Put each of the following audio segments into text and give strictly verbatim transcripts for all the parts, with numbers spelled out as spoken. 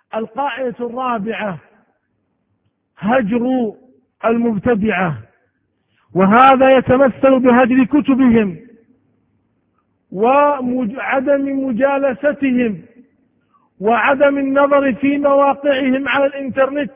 القاعدة الرابعة هجر المبتدعة، وهذا يتمثل بهجر كتبهم وعدم مجالستهم وعدم النظر في مواقعهم على الإنترنت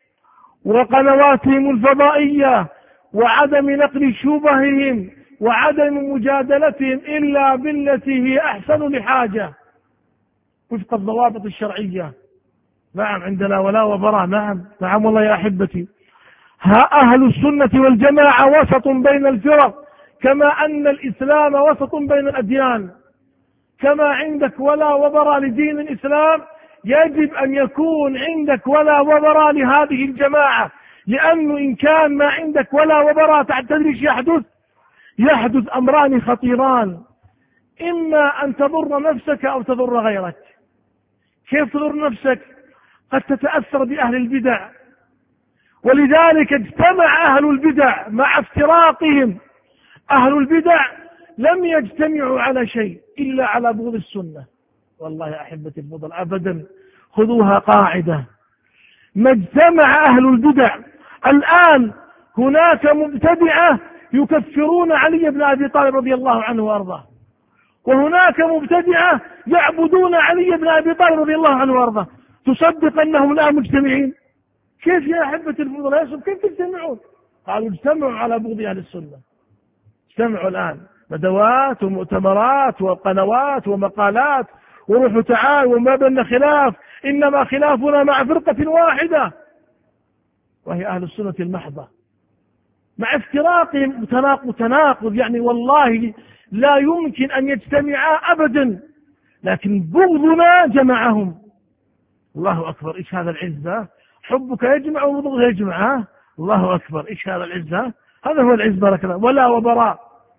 وقنواتهم الفضائية وعدم نقل شبههم وعدم مجادلتهم إلا بالتي هي أحسن لحاجة وفق الضوابط الشرعية. نعم عندنا ولاء وبراء. نعم نعم والله يا أحبتي. ها أهل السنة والجماعة وسط بين الفرق، كما أن الإسلام وسط بين الأديان. كما عندك ولاء وبراء لدين الإسلام يجب أن يكون عندك ولاء وبراء لهذه الجماعة، لأنه إن كان ما عندك ولاء وبراء تدري ايش يحدث؟ يحدث أمران خطيران، إما أن تضر نفسك أو تضر غيرك. كيف تضر نفسك؟ قد تتأثر بأهل البدع، ولذلك اجتمع أهل البدع مع افتراقهم. أهل البدع لم يجتمعوا على شيء إلا على بغض السنة. والله يا أحبتي الفضل أبدا خذوها قاعدة، ما اجتمع أهل البدع. الآن هناك مبتدعة يكفرون علي بن أبي طالب رضي الله عنه وأرضاه، وهناك مبتدعة يعبدون علي بن أبي طالب رضي الله عنه وأرضاه. تصدق أنهم الآن مجتمعين؟ كيف يا أحبة الفضل يا كيف تجتمعون؟ قالوا اجتمعوا على بغض أهل السنة. اجتمعوا الآن ندوات ومؤتمرات وقنوات ومقالات وروحوا تعال وما بيننا خلاف، إنما خلافنا مع فرقة واحدة وهي أهل السنة المحضة، مع افتراقهم تناقض تناقض يعني والله لا يمكن أن يجتمعا أبدا، لكن بغضنا جمعهم. الله أكبر، إيش هذا العزة؟ حبك يجمع وبغضك يجمع. الله أكبر، إيش هذا العزة؟ هذا هو العز بارك الله. ولا وبراء.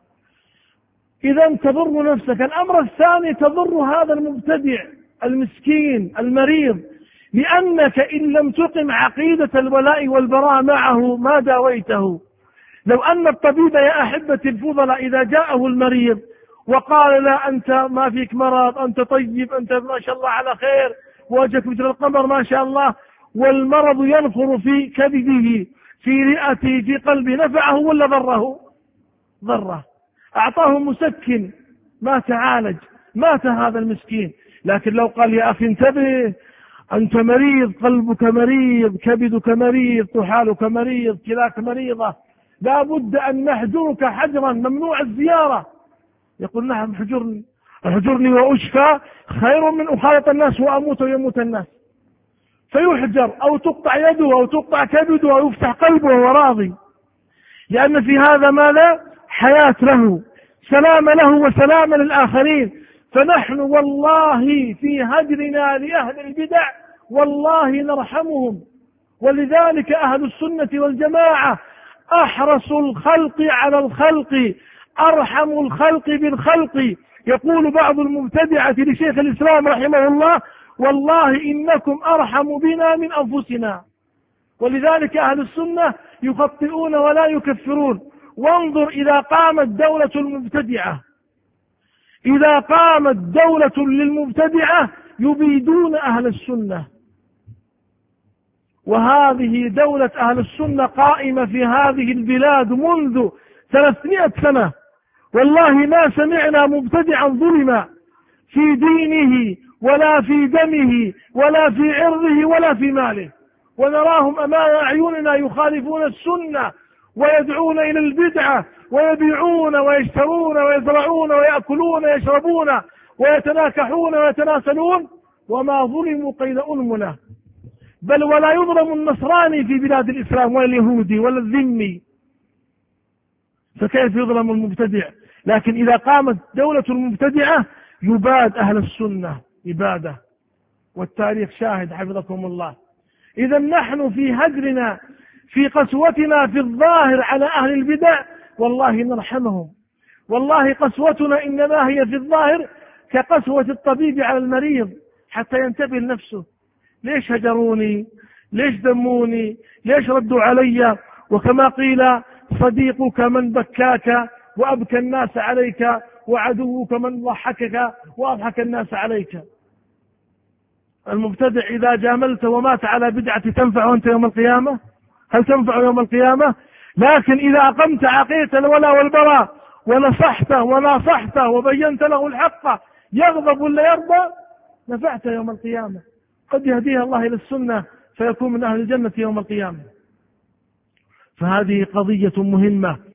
إذا تضر نفسك. الأمر الثاني تضر هذا المبتدع المسكين المريض، لأنك إن لم تقم عقيدة الولاء والبراء معه ما داويته. لو أن الطبيب يا أحبتي الفضلاء إذا جاءه المريض وقال لا أنت ما فيك مرض، أنت طيب، أنت ما شاء الله على خير، وجهك مثل القمر ما شاء الله، والمرض ينخر في كبده في رئته في قلبه، نفعه ولا ضره؟ ضره. أعطاه مسكن ما تعالج، مات هذا المسكين. لكن لو قال يا أخي انتبه، أنت مريض، قلبك مريض، كبدك مريض، طحالك مريض، كلاك مريضة، لا بد أن نحجرك حجرا ممنوع الزيارة. يقول نعم حجرني، احجرني وأشفى خير من أخالط الناس وأموت ويموت الناس. فيحجر أو تقطع يده أو تقطع كبده أو يفتح قلبه وهو راضي، لأن في هذا ماذا؟ حياة له، سلام له وسلام للآخرين. فنحن والله في هجرنا لأهل البدع والله نرحمهم. ولذلك أهل السنة والجماعة أحرص الخلق على الخلق، أرحم الخلق بالخلق. يقول بعض المبتدعة لشيخ الإسلام رحمه الله والله إنكم أرحم بنا من أنفسنا. ولذلك أهل السنة يخطئون ولا يكفرون. وانظر إذا قامت دولة المبتدعة، إذا قامت دولة للمبتدعة يبيدون أهل السنة. وهذه دولة أهل السنة قائمة في هذه البلاد منذ ثلاثمائة سنة، والله ما سمعنا مبتدعا ظلم في دينه ولا في دمه ولا في عرضه ولا في ماله، ونراهم أمام أعيننا يخالفون السنة ويدعون إلى البدعة ويبيعون ويشترون ويزرعون ويأكلون ويشربون ويتناكحون ويتناسلون، وما ظلموا قيد أنملة. بل ولا يظلم النصراني في بلاد الإسلام ولا اليهودي ولا الذمي، فكيف يظلم المبتدع؟ لكن إذا قامت دولة المبتدعة يباد أهل السنة إبادة، والتاريخ شاهد حفظكم الله. إذا نحن في هجرنا في قسوتنا في الظاهر على أهل البدع والله نرحمهم. والله قسوتنا إنما هي في الظاهر كقسوة الطبيب على المريض حتى ينتبه لنفسه. ليش هجروني؟ ليش ذموني؟ ليش ردوا علي؟ وكما قيل صديقك من بكاك وأبكى الناس عليك، وعدوك من ضحكك وأضحك الناس عليك. المبتدع إذا جاملت ومات على بدعة تنفع أنت يوم القيامة؟ هل تنفع يوم القيامة؟ لكن إذا أقمت عقيدة الولاء والبراء ونصحته وناصحته وبينت له الحق يغضب ولا يرضى نفعت يوم القيامة. قد يهديها الله إلى السنة فيكون من أهل الجنة يوم القيامة. فهذه قضية مهمة.